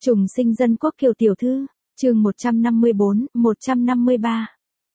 Trùng sinh dân quốc Kiều tiểu thư, chương 154, 153.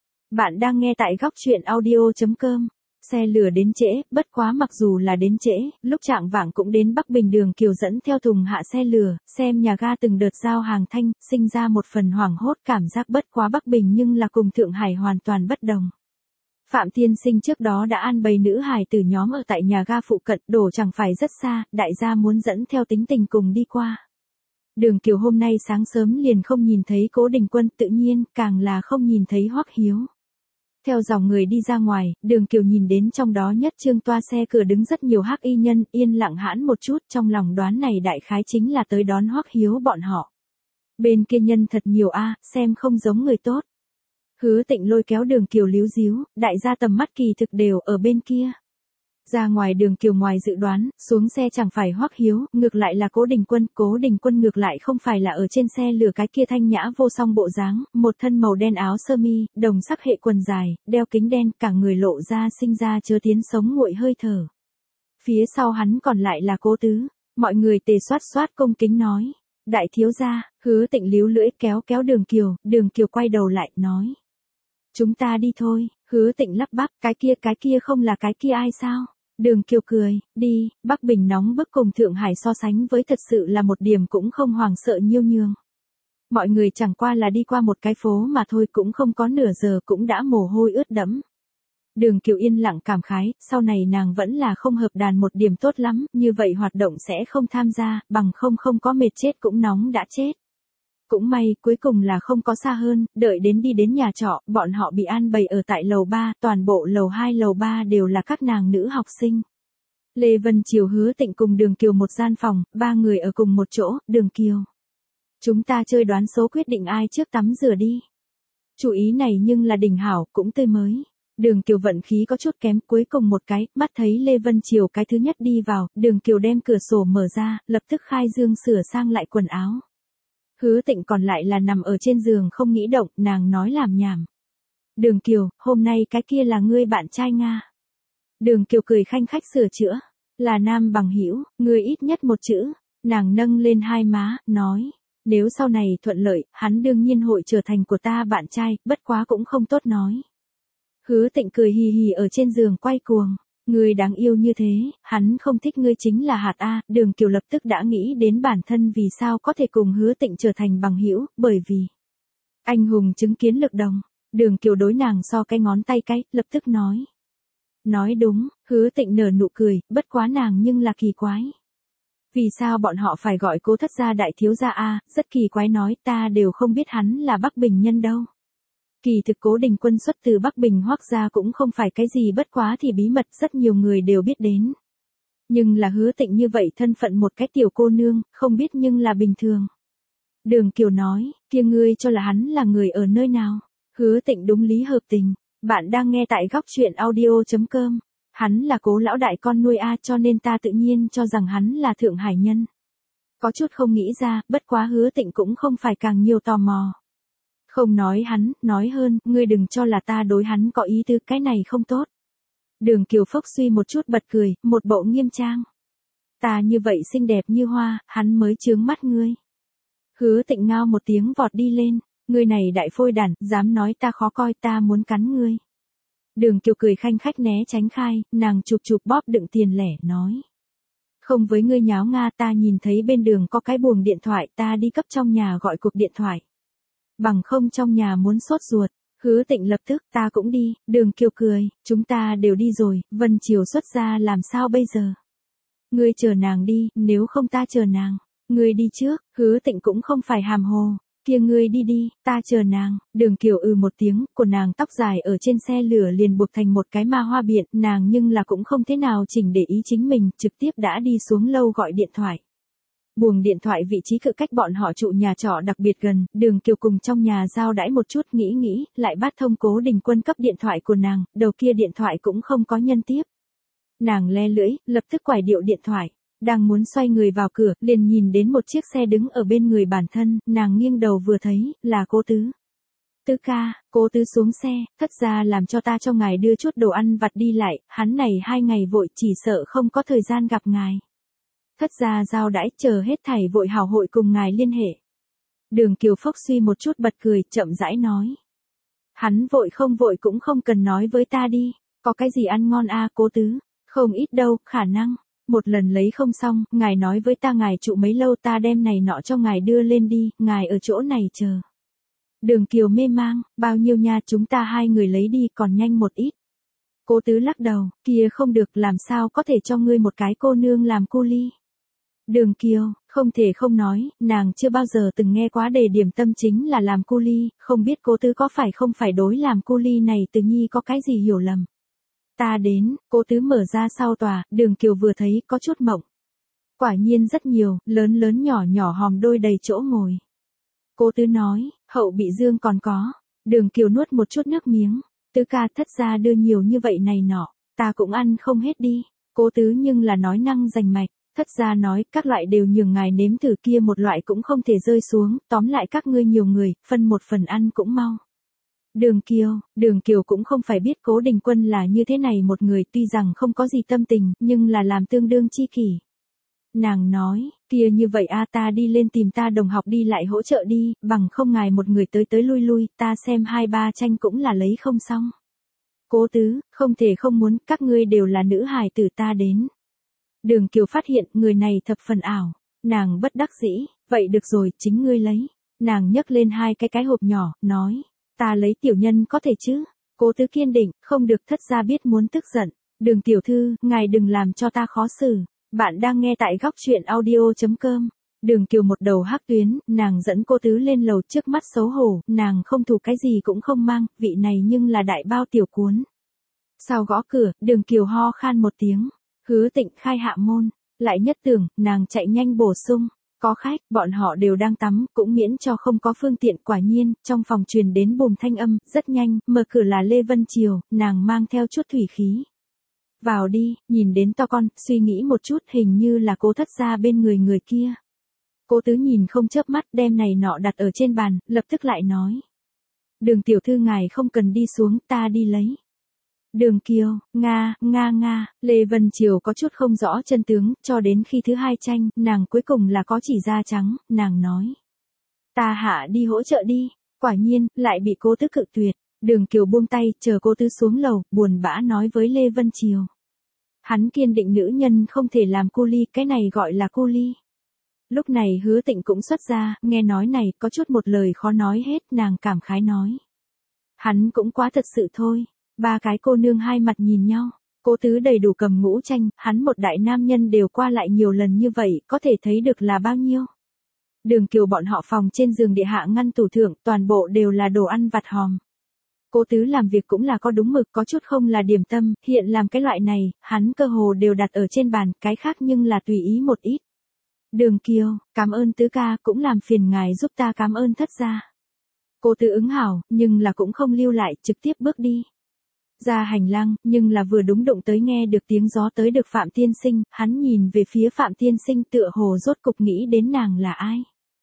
Bạn đang nghe tại góc truyện audio.com. Xe lửa đến trễ, bất quá mặc dù là đến trễ, lúc chạng vạng cũng đến Bắc Bình Đường Kiều dẫn theo thùng hạ xe lửa, xem nhà ga từng đợt giao hàng thanh, sinh ra một phần hoảng hốt cảm giác bất quá Bắc Bình nhưng là cùng Thượng Hải hoàn toàn bất đồng. Phạm Tiên Sinh trước đó đã an bày nữ hài tử nhóm ở tại nhà ga phụ cận, đổ chẳng phải rất xa, đại gia muốn dẫn theo tính tình cùng đi qua. Đường Kiều hôm nay sáng sớm liền không nhìn thấy Cố Đình Quân, tự nhiên càng là không nhìn thấy Hoắc Hiếu. Theo dòng người đi ra ngoài, Đường Kiều nhìn đến trong đó nhất trương toa xe cửa đứng rất nhiều hắc y nhân, yên lặng hãn một chút, trong lòng đoán này đại khái chính là tới đón Hoắc Hiếu bọn họ. Bên kia nhân thật nhiều a, xem không giống người tốt. Hứa Tịnh lôi kéo Đường Kiều líu díu, đại gia tầm mắt kỳ thực đều ở bên kia. Ra ngoài Đường Kiều ngoài dự đoán, xuống xe chẳng phải Hoắc Hiếu, ngược lại là Cố Đình Quân ngược lại không phải là ở trên xe lửa cái kia thanh nhã vô song bộ dáng, một thân màu đen áo sơ mi, đồng sắc hệ quần dài, đeo kính đen, cả người lộ ra sinh ra chứa tiến sống nguội hơi thở. Phía sau hắn còn lại là Cố Tứ, mọi người tề xoát cung kính nói, đại thiếu gia. Hứa Tịnh líu lưỡi kéo Đường Kiều quay đầu lại, nói. Chúng ta đi thôi. Hứa Tịnh lắp bắp, cái kia không là cái kia ai sao? Đường Kiều cười, đi. Bắc Bình nóng bức cùng Thượng Hải so sánh với thật sự là một điểm cũng không hoàng sợ nhiêu nhường. Mọi người chẳng qua là đi qua một cái phố mà thôi, cũng không có nửa giờ cũng đã mồ hôi ướt đẫm. Đường Kiều yên lặng cảm khái, sau này nàng vẫn là không hợp đàn một điểm tốt lắm, như vậy hoạt động sẽ không tham gia, bằng không có mệt chết cũng nóng đã chết. Cũng may, cuối cùng là không có xa hơn, đợi đến đi đến nhà trọ, bọn họ bị an bày ở tại lầu 3, toàn bộ lầu 2 lầu 3 đều là các nàng nữ học sinh. Lê Vân Chiều Hứa Tịnh cùng Đường Kiều một gian phòng, ba người ở cùng một chỗ. Đường Kiều, chúng ta chơi đoán số quyết định ai trước tắm rửa đi. Chủ ý này nhưng là đỉnh hảo, cũng tươi mới. Đường Kiều vận khí có chút kém, cuối cùng một cái, mắt thấy Lê Vân Chiều cái thứ nhất đi vào, Đường Kiều đem cửa sổ mở ra, lập tức khai dương sửa sang lại quần áo. Hứa Tịnh còn lại là nằm ở trên giường không nghĩ động, nàng nói làm nhảm. Đường Kiều, hôm nay cái kia là ngươi bạn trai Nga. Đường Kiều cười khanh khách sửa chữa, là nam bằng hữu, ngươi ít nhất một chữ. Nàng nâng lên hai má, nói, nếu sau này thuận lợi, hắn đương nhiên hội trở thành của ta bạn trai, bất quá cũng không tốt nói. Hứa Tịnh cười hì hì ở trên giường quay cuồng. Ngươi đáng yêu như thế, hắn không thích ngươi chính là hạt A. Đường Kiều lập tức đã nghĩ đến bản thân vì sao có thể cùng Hứa Tịnh trở thành bằng hữu, bởi vì anh hùng chứng kiến lực đồng. Đường Kiều đối nàng so cái ngón tay cái, lập tức nói. Nói đúng. Hứa Tịnh nở nụ cười, bất quá nàng nhưng là kỳ quái. Vì sao bọn họ phải gọi Cố thất gia đại thiếu gia A, rất kỳ quái, nói ta đều không biết hắn là Bắc Bình nhân đâu. Kỳ thực Cố Đình Quân xuất từ Bắc Bình Hoắc gia cũng không phải cái gì bất quá thì bí mật, rất nhiều người đều biết đến. Nhưng là Hứa Tịnh như vậy thân phận một cái tiểu cô nương, không biết nhưng là bình thường. Đường Kiều nói, kia ngươi cho là hắn là người ở nơi nào? Hứa Tịnh đúng lý hợp tình, bạn đang nghe tại góc truyện audio.com. Hắn là Cố lão đại con nuôi A, cho nên ta tự nhiên cho rằng hắn là Thượng Hải nhân. Có chút không nghĩ ra, bất quá Hứa Tịnh cũng không phải càng nhiều tò mò. Không nói hắn, nói hơn, ngươi đừng cho là ta đối hắn có ý tứ, cái này không tốt. Đường Kiều phốc suy một chút bật cười, một bộ nghiêm trang. Ta như vậy xinh đẹp như hoa, hắn mới chướng mắt ngươi. Hứa Tịnh ngao một tiếng vọt đi lên, ngươi này đại phôi đản, dám nói ta khó coi, ta muốn cắn ngươi. Đường Kiều cười khanh khách né tránh khai, nàng chụp bóp đựng tiền lẻ, nói. Không với ngươi nháo Nga, ta nhìn thấy bên đường có cái buồng điện thoại, ta đi cấp trong nhà gọi cuộc điện thoại. Bằng không trong nhà muốn sốt ruột. Hứa Tịnh lập tức, ta cũng đi. Đường Kiều cười, chúng ta đều đi rồi, Vân Chiều xuất ra làm sao bây giờ? Ngươi chờ nàng đi, nếu không ta chờ nàng. Ngươi đi trước. Hứa Tịnh cũng không phải hàm hồ, kia ngươi đi, ta chờ nàng. Đường Kiều một tiếng, của nàng tóc dài ở trên xe lửa liền buộc thành một cái ma hoa biện, nàng nhưng là cũng không thế nào chỉnh để ý chính mình, trực tiếp đã đi xuống lâu gọi điện thoại. Buồng điện thoại vị trí cự cách bọn họ trụ nhà trọ đặc biệt gần, Đường Kiều cùng trong nhà giao đãi một chút, nghĩ, lại bắt thông Cố Đình Quân cấp điện thoại của nàng, đầu kia điện thoại cũng không có nhân tiếp. Nàng le lưỡi, lập tức quải điệu điện thoại, đang muốn xoay người vào cửa, liền nhìn đến một chiếc xe đứng ở bên người bản thân, nàng nghiêng đầu vừa thấy, là Cố Tứ. Tứ ca. Cố Tứ xuống xe, thất gia làm cho ta cho ngài đưa chút đồ ăn vặt đi lại, hắn này 2 ngày vội chỉ sợ không có thời gian gặp ngài. Thất gia giao đãi, chờ hết thảy vội hảo hội cùng ngài liên hệ. Đường Kiều phốc suy một chút bật cười, chậm rãi nói. Hắn vội không vội cũng không cần nói với ta đi, có cái gì ăn ngon a Cố Tứ, không ít đâu, khả năng. Một lần lấy không xong, ngài nói với ta ngài trụ mấy lâu ta đem này nọ cho ngài đưa lên đi, ngài ở chỗ này chờ. Đường Kiều mê mang, bao nhiêu nha chúng ta hai người lấy đi còn nhanh một ít. Cố Tứ lắc đầu, kia không được làm sao có thể cho ngươi một cái cô nương làm cu ly. Đường Kiều, không thể không nói, nàng chưa bao giờ từng nghe quá đề điểm tâm chính là làm cu ly, không biết Cố Tứ có phải không phải đối làm cu ly này Từ Nhi có cái gì hiểu lầm. Ta đến, Cố Tứ mở ra sau tòa, Đường Kiều vừa thấy có chút mộng. Quả nhiên rất nhiều, lớn lớn nhỏ nhỏ hòm đôi đầy chỗ ngồi. Cố Tứ nói, hậu bị dương còn có. Đường Kiều nuốt một chút nước miếng. Tứ ca thất gia đưa nhiều như vậy này nọ, ta cũng ăn không hết đi. Cố Tứ nhưng là nói năng rành mạch. Thất gia nói, các loại đều nhường ngài nếm thử kia một loại cũng không thể rơi xuống, tóm lại các ngươi nhiều người, phân một phần ăn cũng mau. Đường Kiều cũng không phải biết Cố Đình Quân là như thế này một người tuy rằng không có gì tâm tình, nhưng là làm tương đương chi kỷ. Nàng nói, kia như vậy a ta đi lên tìm ta đồng học đi lại hỗ trợ đi, bằng không ngài một người tới tới lui lui, ta xem 2-3 tranh cũng là lấy không xong. Cố Tứ, không thể không muốn, các ngươi đều là nữ hài tử ta đến. Đường Kiều phát hiện người này thập phần ảo, nàng bất đắc dĩ, vậy được rồi, chính ngươi lấy. Nàng nhấc lên hai cái hộp nhỏ, nói, ta lấy tiểu nhân có thể chứ. Cố Tứ kiên định, không được thất gia biết muốn tức giận. Đường tiểu thư, ngài đừng làm cho ta khó xử. Bạn đang nghe tại góc truyện audio.com. Đường Kiều một đầu hắc tuyến, nàng dẫn Cố Tứ lên lầu trước mắt xấu hổ, nàng không thủ cái gì cũng không mang, vị này nhưng là đại bao tiểu cuốn. Sau gõ cửa, Đường Kiều ho khan một tiếng. Hứa Tịnh khai hạ môn, lại nhất tưởng, nàng chạy nhanh bổ sung, có khách, bọn họ đều đang tắm, cũng miễn cho không có phương tiện. Quả nhiên, trong phòng truyền đến bùm thanh âm, rất nhanh, mở cửa là Lê Vân Triều, nàng mang theo chút thủy khí. Vào đi, nhìn đến to con, suy nghĩ một chút hình như là Cố thất gia bên người kia. Cố Tứ nhìn không chớp mắt đem này nọ đặt ở trên bàn, lập tức lại nói. Đường tiểu thư ngài không cần đi xuống, ta đi lấy. Đường Kiều, nga, Lê Vân Triều có chút không rõ chân tướng, cho đến khi thứ hai tranh, nàng cuối cùng là có chỉ da trắng, nàng nói. Ta hạ đi hỗ trợ đi, quả nhiên, lại bị Cố Tứ cự tuyệt. Đường Kiều buông tay, chờ Cố Tứ xuống lầu, buồn bã nói với Lê Vân Triều. Hắn kiên định nữ nhân không thể làm cu ly, cái này gọi là cu ly. Lúc này Hứa Tịnh cũng xuất ra, nghe nói này, có chút một lời khó nói hết, nàng cảm khái nói. Hắn cũng quá thật sự thôi. Ba cái cô nương hai mặt nhìn nhau, Cố Tứ đầy đủ cầm ngũ tranh, hắn một đại nam nhân đều qua lại nhiều lần như vậy, có thể thấy được là bao nhiêu. Đường Kiều bọn họ phòng trên giường địa hạ ngăn tủ thượng, toàn bộ đều là đồ ăn vặt hòm. Cố Tứ làm việc cũng là có đúng mực, có chút không là điểm tâm, hiện làm cái loại này, hắn cơ hồ đều đặt ở trên bàn, cái khác nhưng là tùy ý một ít. Đường Kiều, cảm ơn Tứ ca, cũng làm phiền ngài giúp ta cảm ơn thất gia. Cố Tứ ứng hảo, nhưng là cũng không lưu lại, trực tiếp bước đi. Ra hành lang, nhưng là vừa đúng đụng tới nghe được tiếng gió tới được Phạm Tiên Sinh, hắn nhìn về phía Phạm Tiên Sinh tựa hồ rốt cục nghĩ đến nàng là ai.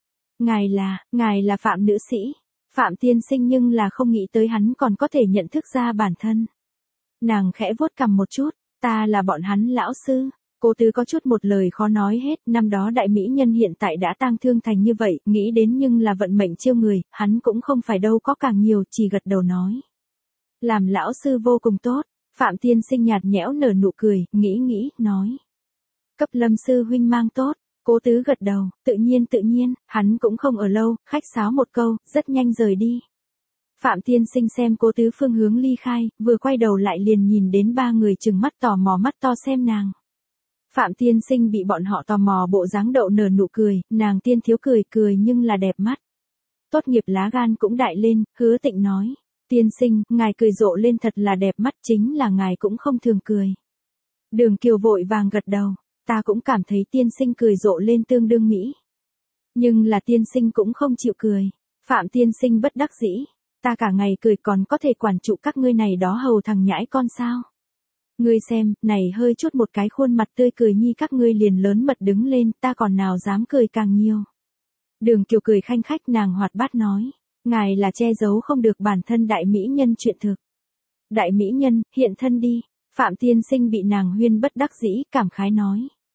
Ngài là Phạm nữ sĩ. Phạm Tiên Sinh nhưng là không nghĩ tới hắn còn có thể nhận thức ra bản thân. Nàng khẽ vuốt cằm một chút, ta là bọn hắn lão sư. Cố Tứ có chút một lời khó nói hết, năm đó đại mỹ nhân hiện tại đã tang thương thành như vậy, nghĩ đến nhưng là vận mệnh chiêu người, hắn cũng không phải đâu có càng nhiều, chỉ gật đầu nói. Làm lão sư vô cùng tốt, Phạm Tiên Sinh nhạt nhẽo nở nụ cười, nghĩ, nói. Cấp Lâm sư huynh mang tốt, Cố Tứ gật đầu, tự nhiên, hắn cũng không ở lâu, khách sáo một câu, rất nhanh rời đi. Phạm Tiên Sinh xem Cố Tứ phương hướng ly khai, vừa quay đầu lại liền nhìn đến ba người trừng mắt tò mò mắt to xem nàng. Phạm Tiên Sinh bị bọn họ tò mò bộ dáng đậu nở nụ cười, nàng tiên thiếu cười nhưng là đẹp mắt. Tốt nghiệp lá gan cũng đại lên, Hứa Tịnh nói. Tiên sinh, ngài cười rộ lên thật là đẹp mắt, chính là ngài cũng không thường cười. Đường Kiều vội vàng gật đầu, ta cũng cảm thấy tiên sinh cười rộ lên tương đương mỹ. Nhưng là tiên sinh cũng không chịu cười. Phạm Tiên Sinh bất đắc dĩ, ta cả ngày cười còn có thể quản trụ các ngươi này đó hầu thằng nhãi con sao. Ngươi xem, này hơi chút một cái khuôn mặt tươi cười nhi các ngươi liền lớn mật đứng lên, ta còn nào dám cười càng nhiều. Đường Kiều cười khanh khách, nàng hoạt bát nói. Ngài là che giấu không được bản thân đại mỹ nhân chuyện thực. Đại mỹ nhân, hiện thân đi. Phạm Tiên Sinh bị nàng huyên bất đắc dĩ, cảm khái nói.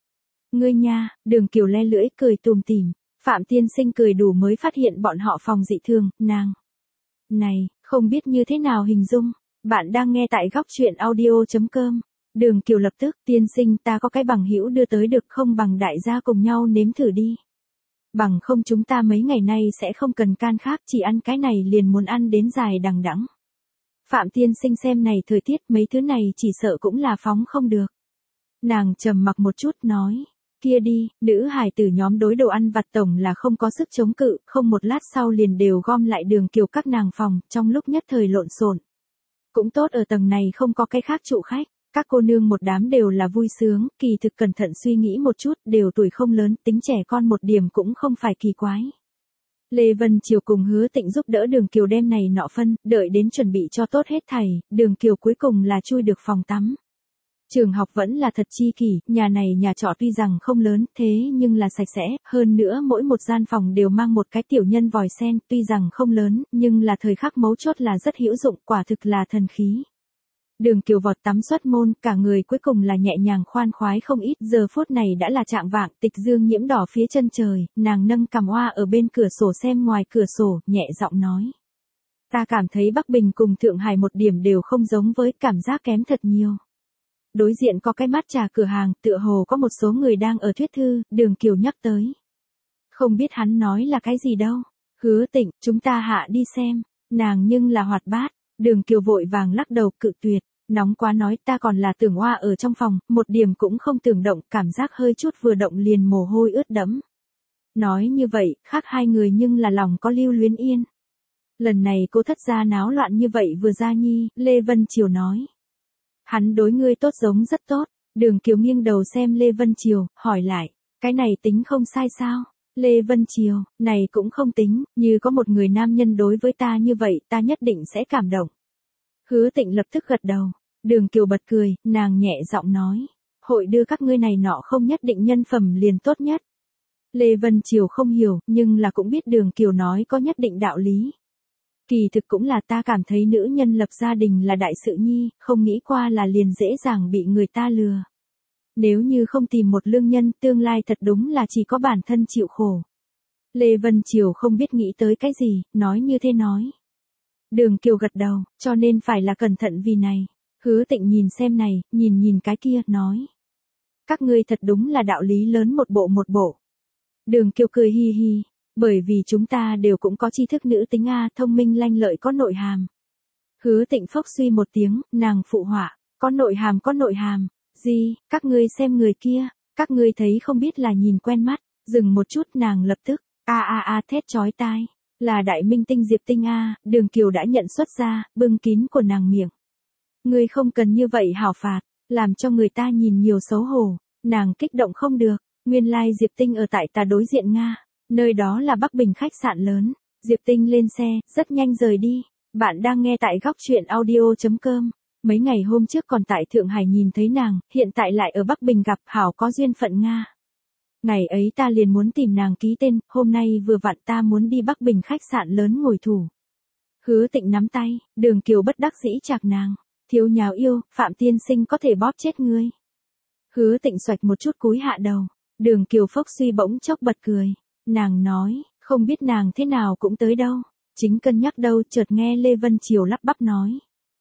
Ngươi nha, Đường Kiều le lưỡi cười tùm tìm. Phạm Tiên Sinh cười đủ mới phát hiện bọn họ phòng dị thường, nàng. Này, không biết như thế nào hình dung. Bạn đang nghe tại góc chuyện audio.com. Đường Kiều lập tức, tiên sinh ta có cái bằng hữu đưa tới được không bằng đại gia cùng nhau nếm thử đi. Bằng không chúng ta mấy ngày nay sẽ không cần can khác, chỉ ăn cái này liền muốn ăn đến dài đằng đẵng. Phạm Tiên Sinh xem này thời tiết mấy thứ này chỉ sợ cũng là phóng không được. Nàng trầm mặc một chút nói. Kia đi, nữ hài tử nhóm đối đồ ăn vặt tổng là không có sức chống cự, không một lát sau liền đều gom lại Đường Kiều các nàng phòng, trong lúc nhất thời lộn xộn. Cũng tốt ở tầng này không có cái khác trụ khách, các cô nương một đám đều là vui sướng, kỳ thực cẩn thận suy nghĩ một chút, đều tuổi không lớn, tính trẻ con một điểm cũng không phải kỳ quái. Lê Vân Triều cùng Hứa Tịnh giúp đỡ Đường Kiều đem này nọ phân, đợi đến chuẩn bị cho tốt hết thảy, Đường Kiều cuối cùng là chui được phòng tắm. Trường học vẫn là thật chi kỷ, nhà này nhà trọ tuy rằng không lớn, thế nhưng là sạch sẽ, hơn nữa mỗi một gian phòng đều mang một cái tiểu nhân vòi sen, tuy rằng không lớn, nhưng là thời khắc mấu chốt là rất hữu dụng, quả thực là thần khí. Đường Kiều vọt tắm xuất môn, cả người cuối cùng là nhẹ nhàng khoan khoái không ít, giờ phút này đã là trạng vạng, tịch dương nhiễm đỏ phía chân trời, nàng nâng cằm oa ở bên cửa sổ xem ngoài cửa sổ, nhẹ giọng nói. Ta cảm thấy Bắc Bình cùng Thượng Hải một điểm đều không giống với, cảm giác kém thật nhiều. Đối diện có cái mát trà cửa hàng, tựa hồ có một số người đang ở thuyết thư, Đường Kiều nhắc tới. Không biết hắn nói là cái gì đâu. Hứa Tịnh, chúng ta hạ đi xem. Nàng nhưng là hoạt bát. Đường Kiều vội vàng lắc đầu cự tuyệt. Nóng quá nói ta còn là tưởng oa ở trong phòng, một điểm cũng không tưởng động, cảm giác hơi chút vừa động liền mồ hôi ướt đẫm. Nói như vậy, khác hai người nhưng là lòng có lưu luyến yên. Lần này cô thất gia náo loạn như vậy vừa ra nhi, Lê Vân Triều nói. Hắn đối ngươi tốt giống rất tốt. Đường Kiều nghiêng đầu xem Lê Vân Triều, hỏi lại, cái này tính không sai sao? Lê Vân Triều, này cũng không tính, như có một người nam nhân đối với ta như vậy, ta nhất định sẽ cảm động. Hứa Tịnh lập tức gật đầu. Đường Kiều bật cười, nàng nhẹ giọng nói, hội đưa các ngươi này nọ không nhất định nhân phẩm liền tốt nhất. Lê Vân Triều không hiểu, nhưng là cũng biết Đường Kiều nói có nhất định đạo lý. Kỳ thực cũng là ta cảm thấy nữ nhân lập gia đình là đại sự nhi, không nghĩ qua là liền dễ dàng bị người ta lừa. Nếu như không tìm một lương nhân, tương lai thật đúng là chỉ có bản thân chịu khổ. Lê Vân Triều không biết nghĩ tới cái gì, nói như thế nói. Đường Kiều gật đầu, cho nên phải là cẩn thận vì này. Hứa Tịnh nhìn xem này, nhìn cái kia, nói. Các ngươi thật đúng là đạo lý lớn một bộ. Đường Kiều cười hi hi. Bởi vì chúng ta đều cũng có tri thức nữ tính A, thông minh lanh lợi có nội hàm. Hứa Tịnh phốc suy một tiếng, nàng phụ họa, có nội hàm, gì, các ngươi xem người kia, các ngươi thấy không biết là nhìn quen mắt, dừng một chút nàng lập tức, thét chói tai, là đại minh tinh Diệp Tinh A, Đường Kiều đã nhận xuất ra, bưng kín của nàng miệng. Ngươi không cần như vậy hảo phạt, làm cho người ta nhìn nhiều xấu hổ, nàng kích động không được, nguyên lai Diệp Tinh ở tại ta đối diện Nga. Nơi đó là Bắc Bình khách sạn lớn. Diệp Tinh lên xe, rất nhanh rời đi. Bạn đang nghe tại góc chuyện audio.com. Mấy ngày hôm trước còn tại Thượng Hải nhìn thấy nàng, hiện tại lại ở Bắc Bình gặp, hảo có duyên phận Nga. Ngày ấy ta liền muốn tìm nàng ký tên, hôm nay vừa vặn ta muốn đi Bắc Bình khách sạn lớn ngồi thủ. Hứa Tịnh nắm tay, Đường Kiều bất đắc dĩ chạc nàng. Thiếu nháo yêu, Phạm Tiên Sinh có thể bóp chết ngươi. Hứa Tịnh xoạch một chút cúi hạ đầu. Đường Kiều phốc suy bỗng chốc bật cười. Nàng nói, không biết nàng thế nào cũng tới đâu. Chính cân nhắc đâu, chợt nghe Lê Vân Triều lắp bắp nói.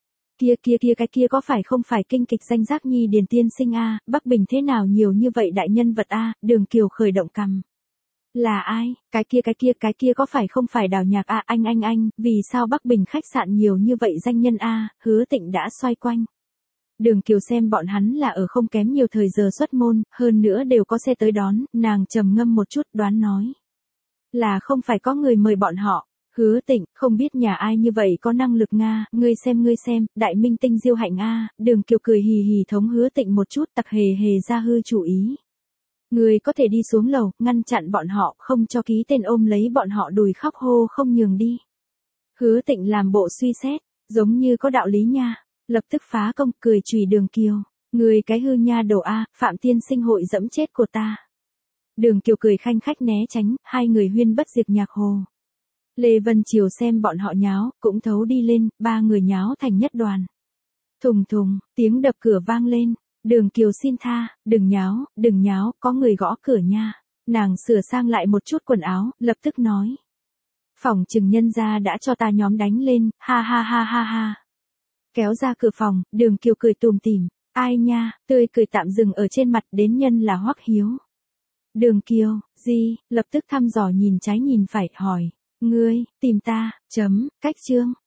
Cái kia có phải không phải kinh kịch danh giác nhi Điền Tiên Sinh A, Bắc Bình thế nào nhiều như vậy đại nhân vật A, Đường Kiều khởi động cằm. Là ai, cái kia có phải không phải Đào Nhạc A, anh, vì sao Bắc Bình khách sạn nhiều như vậy danh nhân A, Hứa Tịnh đã xoay quanh. Đường Kiều xem bọn hắn là ở không kém nhiều thời giờ xuất môn, hơn nữa đều có xe tới đón, nàng trầm ngâm một chút đoán nói. Là không phải có người mời bọn họ. Hứa Tịnh, không biết nhà ai như vậy có năng lực Nga, ngươi xem, đại minh tinh Diêu Hạnh A, Đường Kiều cười hì hì thống Hứa Tịnh một chút tặc hề ra hư chủ ý. Ngươi có thể đi xuống lầu, ngăn chặn bọn họ, không cho ký tên ôm lấy bọn họ đùi khóc hô không nhường đi. Hứa Tịnh làm bộ suy xét, giống như có đạo lý nha, lập tức phá công cười chùy Đường Kiều. Ngươi cái hư nha đồ A, Phạm Tiên Sinh hội dẫm chết của ta. Đường Kiều cười khanh khách né tránh, hai người huyên bất diệt nhạc hồ. Lê Vân Triều xem bọn họ nháo, cũng thấu đi lên, ba người nháo thành nhất đoàn. Thùng, tiếng đập cửa vang lên, Đường Kiều xin tha, đừng nháo, có người gõ cửa nha. Nàng sửa sang lại một chút quần áo, lập tức nói. Phòng chừng nhân gia đã cho ta nhóm đánh lên, ha ha ha ha ha. Kéo ra cửa phòng, Đường Kiều cười tùm tìm. Ai nha, tươi cười tạm dừng ở trên mặt, đến nhân là Hoắc Hiếu. Đường Kiều, gì, lập tức thăm dò nhìn trái nhìn phải, hỏi. Ngươi, tìm ta, cách chương.